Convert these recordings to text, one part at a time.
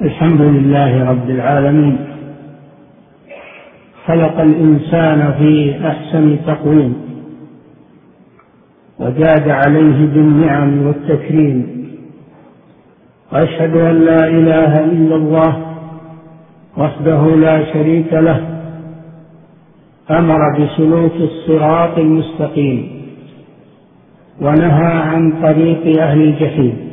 الحمد لله رب العالمين. خلق الإنسان في أحسن تقويم وجاد عليه بالنعم والتكريم، وأشهد أن لا إله إلا الله وحده لا شريك له، أمر بسلوك الصراط المستقيم ونهى عن طريق أهل الجحيم،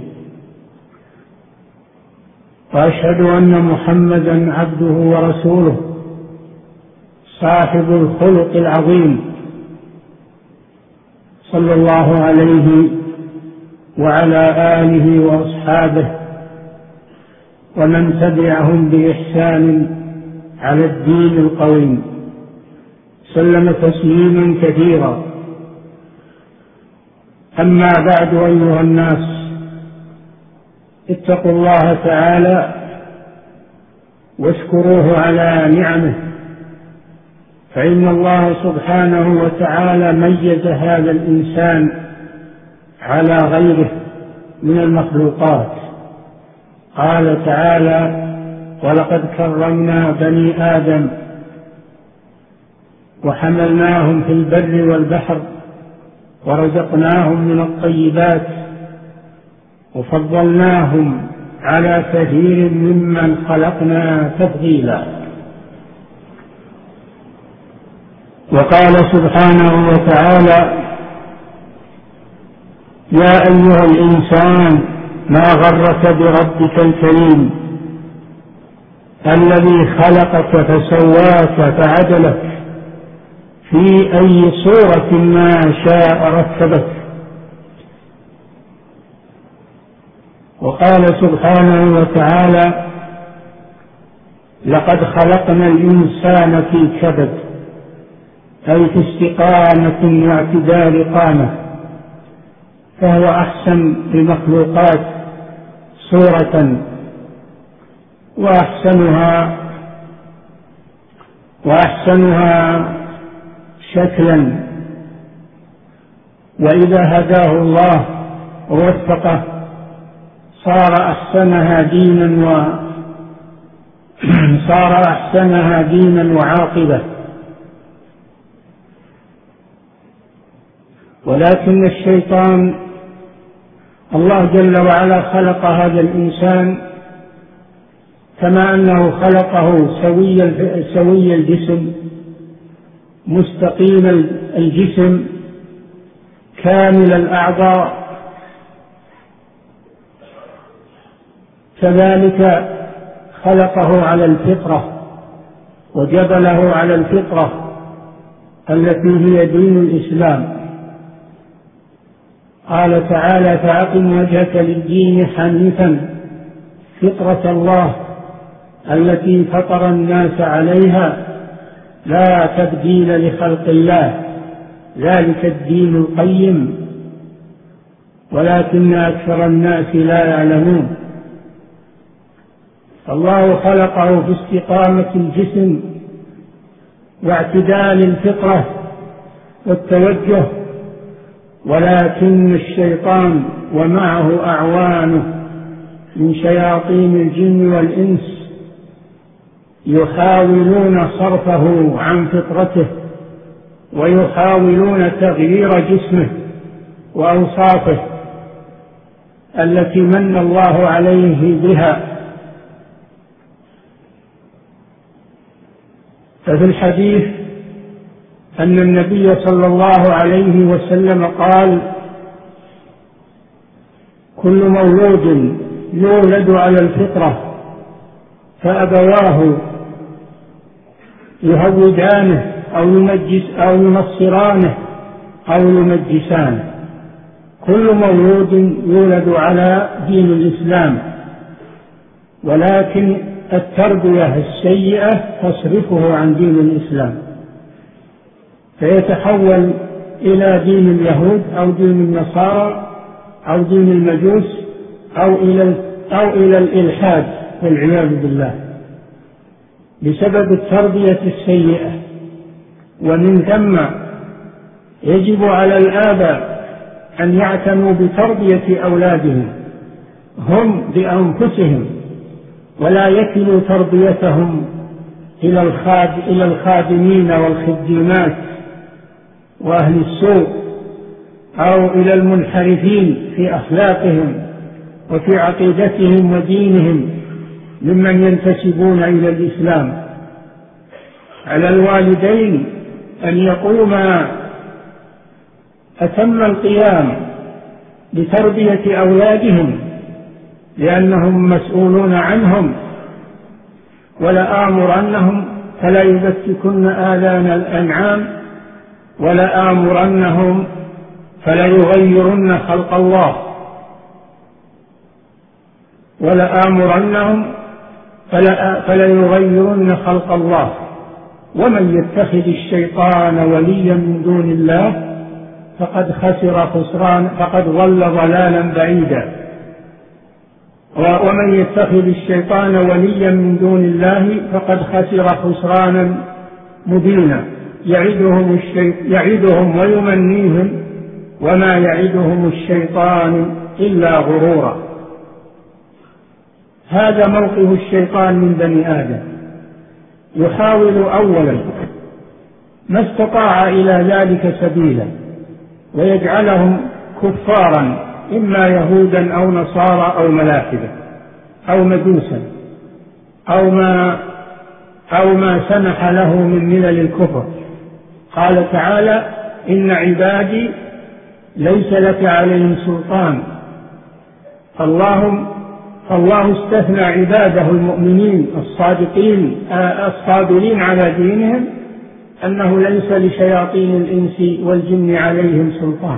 وأشهد أن محمدا عبده ورسوله صاحب الخلق العظيم، صلى الله عليه وعلى آله وأصحابه ومن تبعهم بإحسان على الدين القويم، سلم تسليما كثيرا. أما بعد، أيها الناس، اتقوا الله تعالى واشكروه على نعمه، فإن الله سبحانه وتعالى ميز هذا الإنسان على غيره من المخلوقات. قال تعالى: ولقد كرمنا بني آدم وحملناهم في البر والبحر ورزقناهم من الطيبات وفضلناهم على كثير ممن خلقنا تفضيلا. وقال سبحانه وتعالى: يا أيها الإنسان ما غرك بربك الكريم الذي خلقك فسواك فعدلك في أي صورة ما شاء ركبك. وقال سبحانه وتعالى: لقد خلقنا الإنسان في كبد، أي في استقامة واعتدال قامة، فهو أحسن المخلوقات صورة وأحسنها شكلا، وإذا هداه الله ووفقه صار أحسنها دينا وعاقبة. ولكن الشيطان، الله جل وعلا خلق هذا الإنسان كما أنه خلقه سوي الجسم، مستقيم الجسم، كامل الأعضاء، كذلك خلقه على الفطرة وجبله على الفطرة التي هي دين الإسلام. قال تعالى: فأقم وجهك للدين حنيفا فطرة الله التي فطر الناس عليها لا تبديل لخلق الله ذلك الدين القيم ولكن أكثر الناس لا يعلمون. الله خلقه في استقامة الجسم واعتدال الفطرة والتوجه، ولكن الشيطان ومعه أعوانه من شياطين الجن والإنس يحاولون صرفه عن فطرته ويحاولون تغيير جسمه وأوصافه التي من الله عليه بها. ففي الحديث أن النبي صلى الله عليه وسلم قال: كل مولود يولد على الفطرة فأبواه يهودانه أو ينصرانه أو يمجسانه. كل مولود يولد على دين الإسلام، ولكن التربية السيئة تصرفه عن دين الإسلام، فيتحول إلى دين اليهود أو دين النصارى أو دين المجوس أو إلى الإلحاد والعياذ بالله بسبب التربية السيئة. ومن ثم يجب على الآباء أن يعتنوا بتربية أولادهم هم بأنفسهم ولا يكلوا تربيتهم إلى الخادمين والخديمات وأهل السوء أو إلى المنحرفين في أخلاقهم وفي عقيدتهم ودينهم ممن ينتسبون إلى الإسلام. على الوالدين أن يقوما أتم القيام بتربية أولادهم لأنهم مسؤولون عنهم، ولآمرنهم فلا يبتكن آذان الأنعام ولآمرنهم فلا يغيرن خلق الله فلا يغيرن خلق الله. ومن يتخذ الشيطان وليا من دون الله فقد ضل ضلالا بعيدا. ومن يتخذ الشيطان وليا من دون الله فقد خسر خسرانا مبينا. يعدهم ويمنيهم وما يعدهم الشيطان إلا غرورا. هذا موقف الشيطان من بني آدم، يحاول أولا ما استطاع إلى ذلك سبيلا ويجعلهم كفارا، إما يهودا أو نصارى أو ملاحدة أو مجوسا أو ما سمح له من ملل الكفر. قال تعالى: إن عبادي ليس لك عليهم سلطان. فالله استثنى عباده المؤمنين الصادقين الصابرين على دينهم أنه ليس لشياطين الإنس والجن عليهم سلطان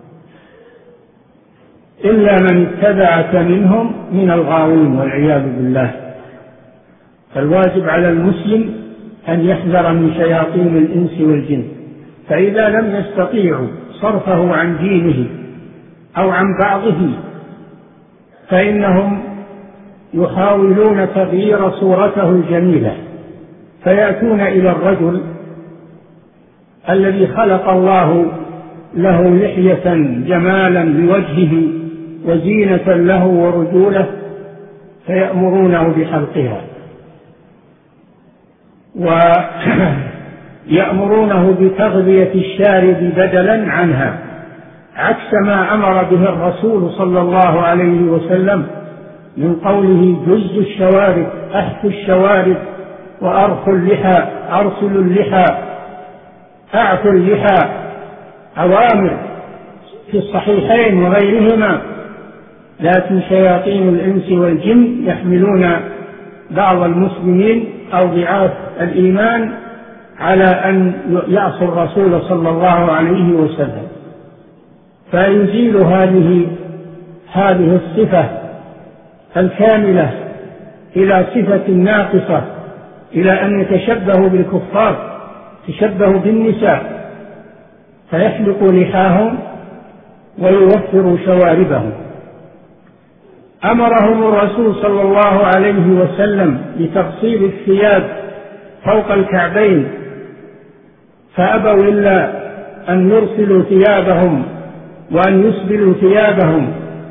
إلا من اتبعك منهم من الغاوين والعياذ بالله. فالواجب على المسلم أن يحذر من شياطين الإنس والجن، فإذا لم يستطيعوا صرفه عن دينه أو عن بعضه فإنهم يحاولون تغيير صورته الجميلة، فيأتون إلى الرجل الذي خلق الله له لحية جمالا لوجهه وزينة له ورجوله فيأمرونه بحلقها، ويأمرونه بتغذية الشارب بدلا عنها، عكس ما أمر به الرسول صلى الله عليه وسلم من قوله: جز الشوارب، أحفوا الشوارب، وأرخوا اللحى، أرسلوا اللحى، أعفوا اللحى. أوامر في الصحيحين وغيرهما. لكن شياطين الإنس والجن يحملون بعض المسلمين أو ضعاف الإيمان على أن يعصوا الرسول صلى الله عليه وسلم، فيزيل هذه الصفة الكاملة إلى صفة ناقصة، إلى أن يتشبهوا بالكفار، تشبهوا بالنساء، فيحلقوا لحاهم ويوفروا شواربهم. أمرهم الرسول صلى الله عليه وسلم بتقصير الثياب فوق الكعبين، فأبوا إلا أن يرسلوا ثيابهم وأن يسبلوا ثيابهم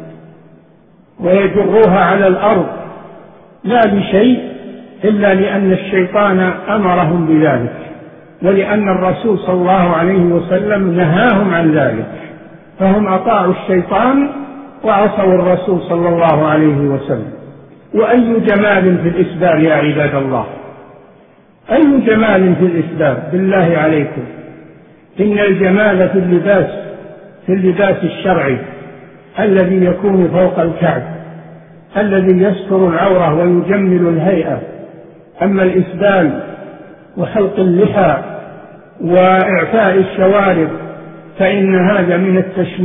ويجروها على الأرض، لا لشيء إلا لأن الشيطان أمرهم بذلك، ولأن الرسول صلى الله عليه وسلم نهاهم عن ذلك، فهم أطاعوا الشيطان وعصوا الرسول صلى الله عليه وسلم. وأي جمال في الإسبال يا عباد الله، أي جمال في الإسبال بالله عليكم. إن الجمال في اللباس الشرعي الذي يكون فوق الكعب، الذي يستر العورة ويجمل الهيئة. أما الإسبال وحلق اللحى وإعفاء الشوارب فإن هذا من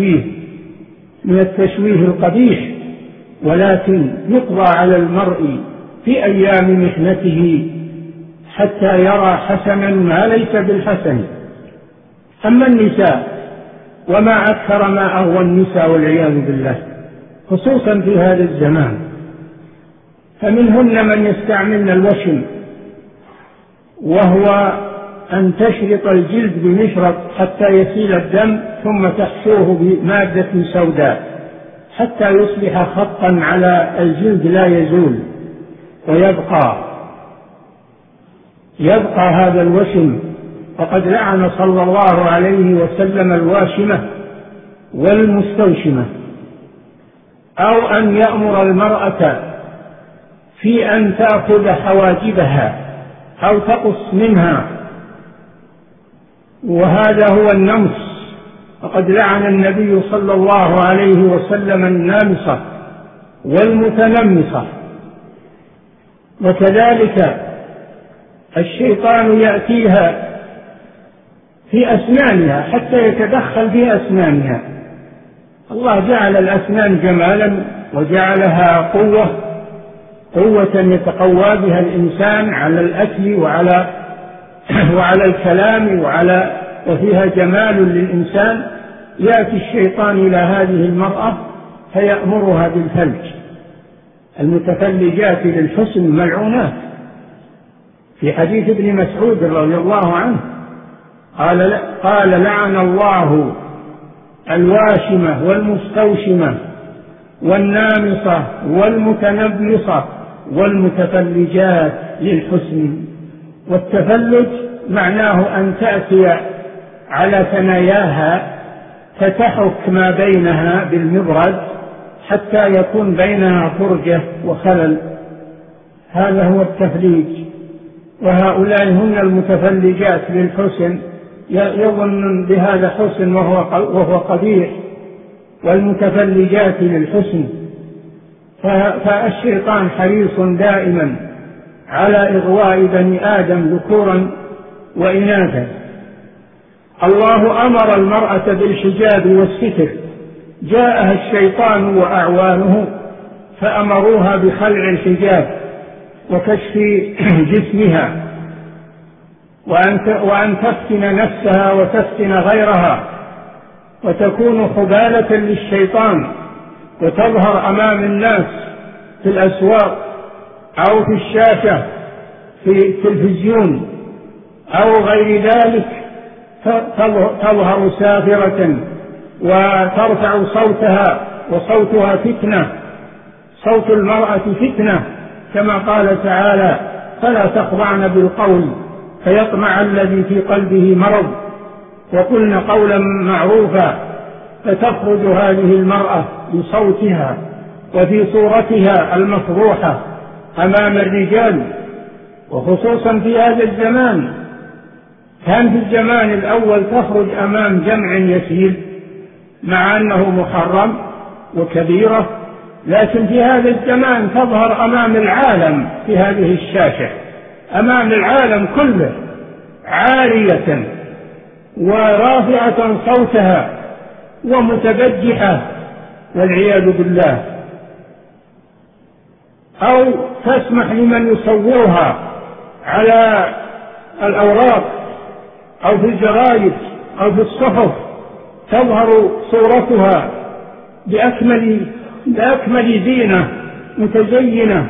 التشويه القبيح، ولكن يقضى على المرء في أيام محنته حتى يرى حسنا ما ليس بالحسن. أما النساء، وما أكثر ما أهوى النساء والعياذ بالله، خصوصا في هذا الزمان، فمنهن من يستعملن الوشم، وهو أن تشرط الجلد بمشرط حتى يسيل الدم، ثم تحشوه بمادة سوداء حتى يصبح خطا على الجلد لا يزول، يبقى هذا الوشم. وقد لعن صلى الله عليه وسلم الواشمة والمستوشمة. أو أن يأمر المرأة في أن تأخذ حواجبها أو تقص منها، وهذا هو النمص. وقد لعن النبي صلى الله عليه وسلم النامصة والمتنمصة. وكذلك الشيطان يأتيها في أسنانها حتى يتدخل في أسنانها. الله جعل الأسنان جمالا وجعلها قوة يتقوى بها الإنسان على الأكل وعلى الكلام وفيها جمال للإنسان. يأتي الشيطان إلى هذه المرأة فيأمرها بالفلج. المتفلجات للحسن ملعونات. في حديث ابن مسعود رضي الله عنه قال لعن الله الواشمة والمستوشمة والنامصة والمتنمصة والمتفلجات للحسن. والتفلج معناه أن تأتي على ثناياها فتحك ما بينها بالمبرد حتى يكون بينها فرجة وخلل. هذا هو التفليج. وهؤلاء هن المتفلجات للحسن، يظن بهذا حسن وهو قبيح. والمتفلجات للحسن. فالشيطان حريص دائما على إغواء بني آدم ذكورا وإناثا. الله أمر المرأة بالحجاب والستر. جاءها الشيطان وأعوانه فأمروها بخلع الحجاب وكشف جسمها، وأن تفتن نفسها وتفتن غيرها، وتكون خبالة للشيطان، وتظهر أمام الناس في الأسواق أو في الشاشة في التلفزيون أو غير ذلك، تظهر سافرة وترفع صوتها، وصوتها فتنة. صوت المرأة فتنة، كما قال تعالى: فلا تخضعن بالقول فيطمع الذي في قلبه مرض وقلن قولا معروفا. فتخرج هذه المرأة بصوتها وفي صورتها المفضوحة أمام الرجال، وخصوصا في هذا الزمان. كان في الزمان الأول تخرج أمام جمع يسير مع أنه محرم وكبيرة، لكن في هذا الزمان تظهر أمام العالم في هذه الشاشة، أمام العالم كله، عارية ورافعة صوتها ومتبجحة والعياذ بالله. أو تسمح لمن يصورها على الأوراق أو في الجرائد أو في الصحف، تظهر صورتها بأكمل زينة، متزينة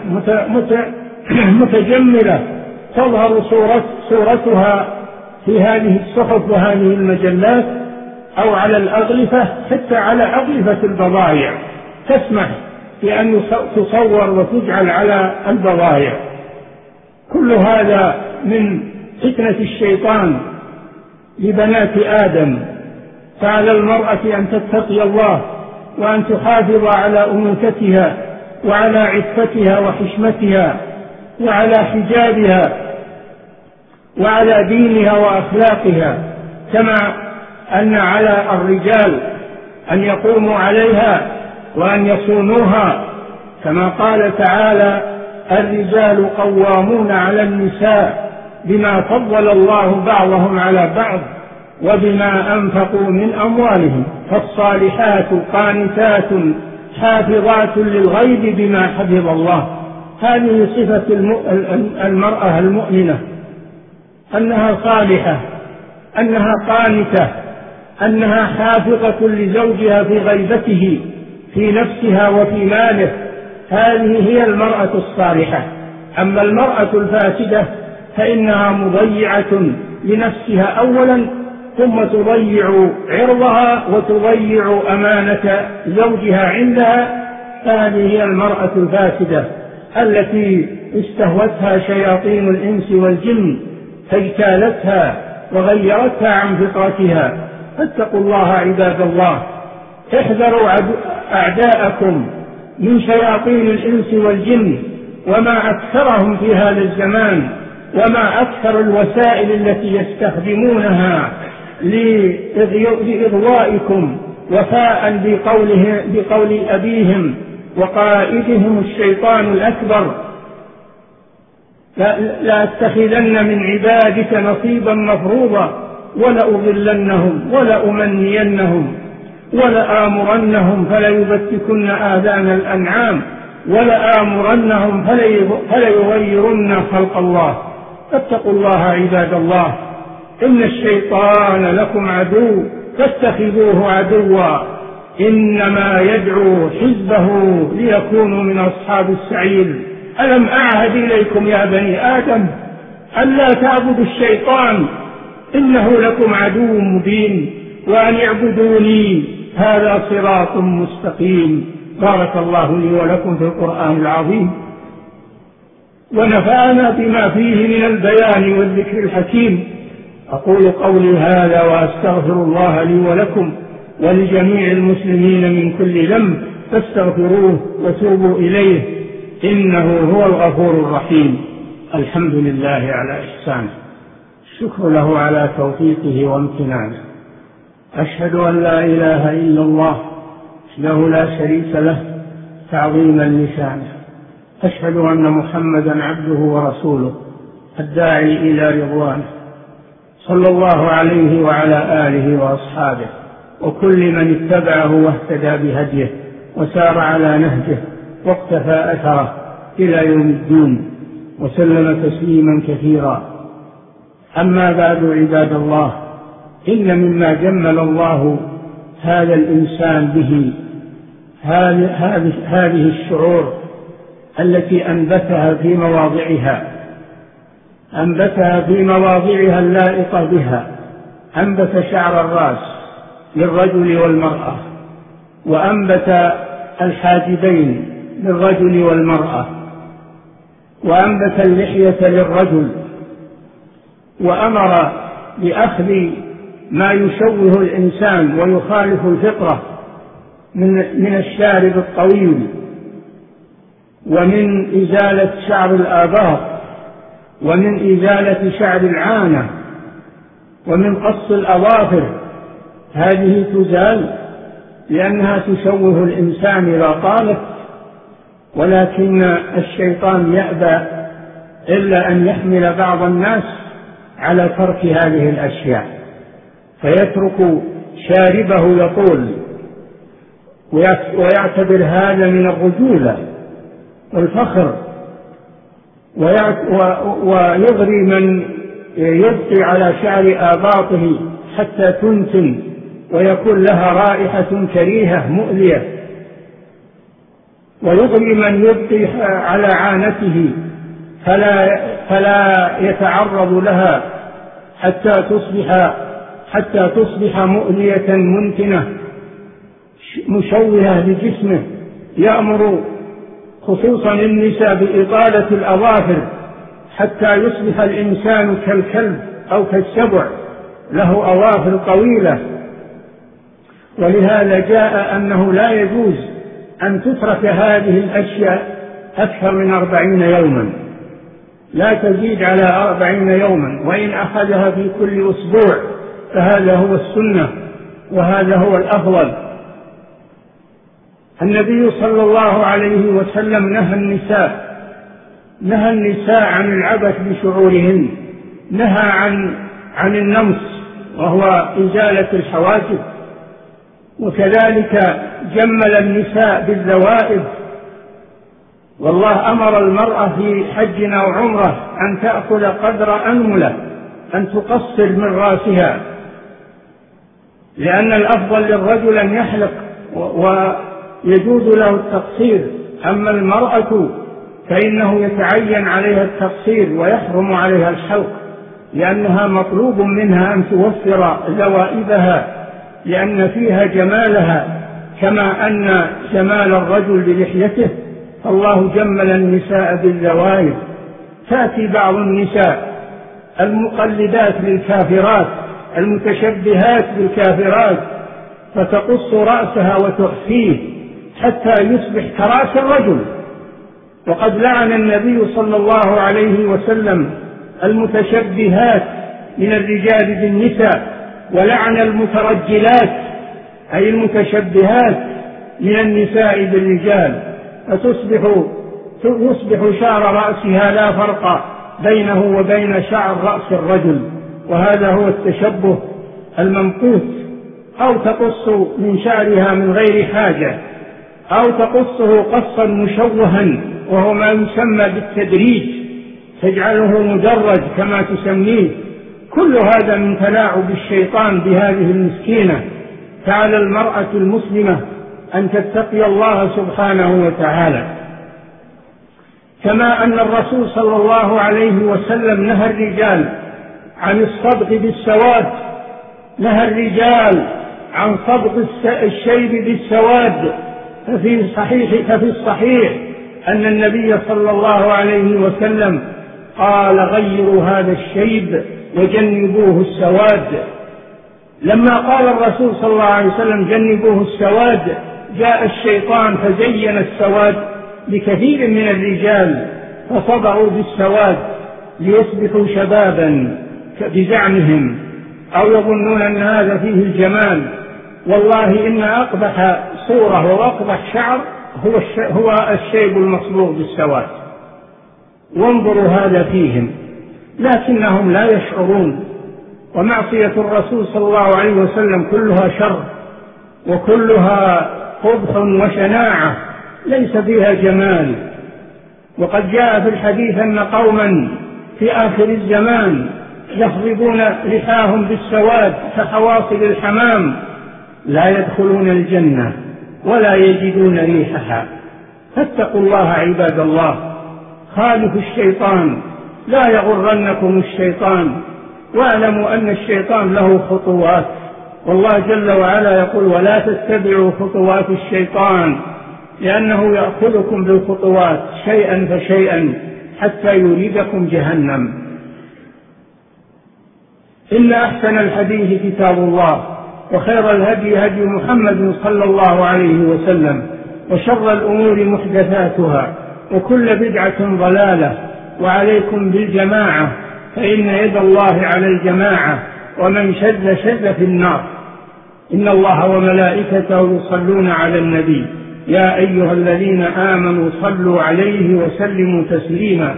متجملة، تظهر صورتها في هذه الصحف وهذه المجلات أو على الأغلفة، حتى على أغلفة البضائع تسمح بأن تصور وتجعل على البضائع. كل هذا من فتنة الشيطان لبنات آدم. فعلى المرأة أن تتقي الله وأن تحافظ على أنوثتها وعلى عفتها وحشمتها وعلى حجابها وعلى دينها وأخلاقها، كما أن على الرجال أن يقوموا عليها وأن يصونوها، كما قال تعالى: الرجال قوامون على النساء بما فضل الله بعضهم على بعض وبما أنفقوا من أموالهم، فالصالحات قانتات حافظات للغيب بما حفظ الله. هذه صفة المرأة المؤمنة، أنها صالحة، أنها قانتة، أنها حافظة لزوجها في غيبته في نفسها وفي ماله. هذه هي المرأة الصالحة. أما المرأة الفاسدة فإنها مضيعة لنفسها أولا، ثم تضيع عرضها وتضيع أمانة زوجها عندها. هذه هي المرأة الفاسدة التي استهوتها شياطين الإنس والجن فاجتالتها وغيرتها عن فطرتها. فاتقوا الله عباد الله، احذروا أعداءكم من شياطين الإنس والجن، وما أكثرهم في هذا الزمان، وما أكثر الوسائل التي يستخدمونها لإغوائكم وفاء بقول أبيهم وقائدهم الشيطان الأكبر: لأتخذن من عبادك نصيبا مفروضا ولأضلنهم ولأمنينهم ولآمرنهم فليبتكن آذان الأنعام ولآمرنهم فليغيرن خلق الله. فاتقوا الله عباد الله، إن الشيطان لكم عدو فاتخذوه عدوا، إنما يدعو حزبه ليكونوا من أصحاب السعير. ألم أعهد إليكم يا بني آدم ألا تعبدوا الشيطان إنه لكم عدو مبين وأن اعبدوني هذا صراط مستقيم. بارك الله لي ولكم في القرآن العظيم، ونفعنا بما فيه من البيان والذكر الحكيم. أقول قولي هذا وأستغفر الله لي ولكم ولجميع المسلمين من كل ذنب، فاستغفروه وتوبوا إليه إنه هو الغفور الرحيم. الحمد لله على إحسانه، الشكر له على توفيقه وامتنانه. أشهد أن لا إله إلا الله وحده لا شريك له تعظيما لشانه. أشهد أن محمدا عبده ورسوله الداعي إلى رضوانه، صلى الله عليه وعلى آله وأصحابه وكل من اتبعه واهتدى بهديه وسار على نهجه واقتفى أثره إلى يوم الدين، وسلم تسليما كثيرا. أما بعد عباد الله، إن مما جمل الله هذا الإنسان به هذه الشعور التي أنبتها في مواضعها اللائقة بها. أنبت شعر الرأس للرجل والمرأة، وأنبت الحاجبين للرجل والمرأة، وأنبت اللحية للرجل، وأمر بأخذ ما يشوه الإنسان ويخالف الفطرة من الشارب الطويل، ومن إزالة شعر الآباط، ومن إزالة شعر العانة، ومن قص الأظافر. هذه تزال لأنها تشوه الإنسان إذا طالت، ولكن الشيطان يأبى إلا أن يحمل بعض الناس على ترك هذه الأشياء، فيترك شاربه يطول ويعتبر هذا من الرجولة والفخر، ويغري من يبقي على شعر آباطه حتى تنتن ويكون لها رائحة كريهة مؤذية، ويغري من يبقي على عانته فلا يتعرض لها حتى تصبح مؤذية منتنة مشوهة لجسمه. يأمر خصوصا النساء بإطالة الأظافر حتى يصبح الإنسان كالكلب أو كالسبع له أظافر طويلة. ولهذا جاء أنه لا يجوز أن تترك هذه الأشياء أكثر من 40 يوما، لا تزيد على 40 يوما، وإن أخذها في كل أسبوع فهذا هو السنة وهذا هو الأفضل. النبي صلى الله عليه وسلم نهى النساء عن العبث بشعورهن، نهى عن النمص وهو إزالة الحواجب، وكذلك جمل النساء بالذوائب. والله أمر المرأة في حج أو عمرة أن تأخذ قدر أنملة، أن تقصر من رأسها، لأن الأفضل للرجل أن يحلق ويجوز له التقصير. أما المرأة فإنه يتعين عليها التقصير ويحرم عليها الحلق، لأنها مطلوب منها أن توفر ذوائبها، لأن فيها جمالها، كما أن جمال الرجل بلحيته الله جمل النساء بالذوائر. تأتي بعض النساء المقلدات للكافرات المتشبهات بالكافرات فتقص رأسها وتخفيه حتى يصبح كرأس الرجل. وقد لعن النبي صلى الله عليه وسلم المتشبهات من الرجال بالنساء، ولعن المترجلات أي المتشبهات من النساء بالرجال، فيصبح شعر رأسها لا فرق بينه وبين شعر رأس الرجل، وهذا هو التشبه الممقوت. أو تقص من شعرها من غير حاجة، أو تقصه قصا مشوها وهو ما يسمى بالتدريج، تجعله مدرج كما تسميه. كل هذا من تلاعب الشيطان بهذه المسكينة. فعلى المرأة المسلمة أن تتقي الله سبحانه وتعالى، كما أن الرسول صلى الله عليه وسلم نهى الرجال عن الصبغ بالسواد، نهى الرجال عن صبغ الشيب بالسواد. ففي الصحيح أن النبي صلى الله عليه وسلم قال غيروا هذا الشيب وجنبوه السواد. لما قال الرسول صلى الله عليه وسلم جنبوه السواد، جاء الشيطان فزين السواد لكثير من الرجال فصبغوا بالسواد ليصبحوا شبابا بزعمهم، أو يظنون أن هذا فيه الجمال. والله إن أقبح صورة وأقبح شعر هو الشيب المصبوغ بالسواد. وانظروا هذا فيهم، لكنهم لا يشعرون. ومعصية الرسول صلى الله عليه وسلم كلها شر وكلها قبح وشناعة، ليس فيها جمال. وقد جاء في الحديث أن قوما في آخر الزمان يخضبون لحاهم بالسواد كحواصل الحمام، لا يدخلون الجنة ولا يجدون ريحها. فاتقوا الله عباد الله، خالفوا الشيطان، لا يغرنكم الشيطان، واعلموا أن الشيطان له خطوات، والله جل وعلا يقول ولا تتبعوا خطوات الشيطان لأنه يأخذكم بالخطوات شيئا فشيئا حتى يريدكم جهنم. إن أحسن الحديث كتاب الله، وخير الهدي هدي محمد صلى الله عليه وسلم، وشر الأمور محدثاتها، وكل بدعة ضلالة، وعليكم بالجماعة فإن يد الله على الجماعة، ومن شذ في النار. إن الله وملائكته يصلون على النبي يا أيها الذين آمنوا صلوا عليه وسلموا تسليما.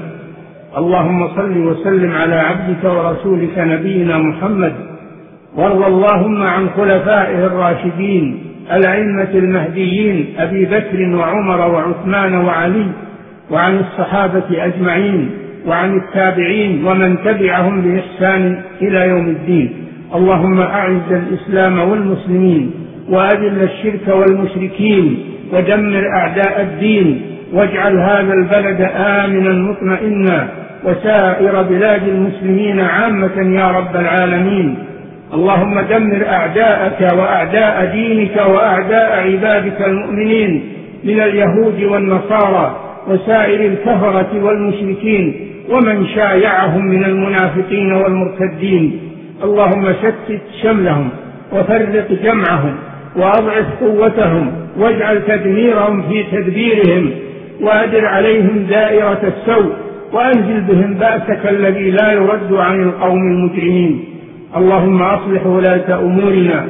اللهم صل وسلم على عبدك ورسولك نبينا محمد، وارض اللهم عن خلفائه الراشدين الأئمة المهديين أبي بكر وعمر وعثمان وعلي، وعن الصحابة أجمعين، وعن التابعين ومن تبعهم بإحسان إلى يوم الدين. اللهم أعز الإسلام والمسلمين، وأذل الشرك والمشركين، ودمر أعداء الدين، واجعل هذا البلد آمنا مطمئنا، وسائر بلاد المسلمين عامة يا رب العالمين. اللهم دمر أعداءك وأعداء دينك وأعداء عبادك المؤمنين من اليهود والنصارى وسائر الكفرة والمشركين ومن شايعهم من المنافقين والمرتدين. اللهم شتت شملهم وفرق جمعهم وأضعف قوتهم، واجعل تدميرهم في تدبيرهم، وأدر عليهم دائرة السوء، وأنزل بهم بأسك الذي لا يرد عن القوم المجرمين. اللهم أصلح ولاة أمورنا،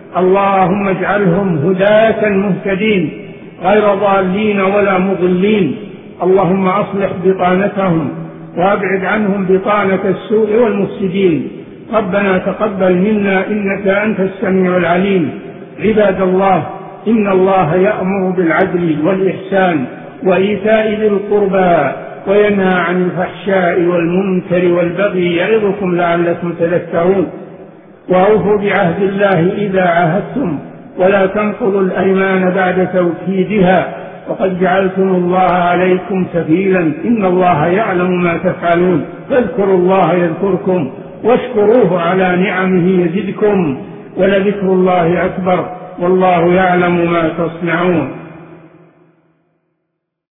اللهم اجعلهم هداة مهتدين غير ضالين ولا مضلين. اللهم أصلح بطانتهم وأبعد عنهم بطانة السوء والمفسدين. ربنا تقبل منا إنك أنت السميع العليم. عباد الله، إن الله يأمر بالعدل والإحسان وإيتاء ذي القربى وينهى عن الفحشاء والمنكر والبغي يعظكم لعلكم تذكرون. وأوفوا بعهد الله إذا عاهدتم، ولا تنقضوا الأيمان بعد توكيدها، وقد جعلتم الله عليكم كفيلا، إن الله يعلم ما تفعلون. فاذكروا الله يذكركم، واشكروه على نعمه يزدكم، ولذكر الله أكبر، والله يعلم ما تصنعون.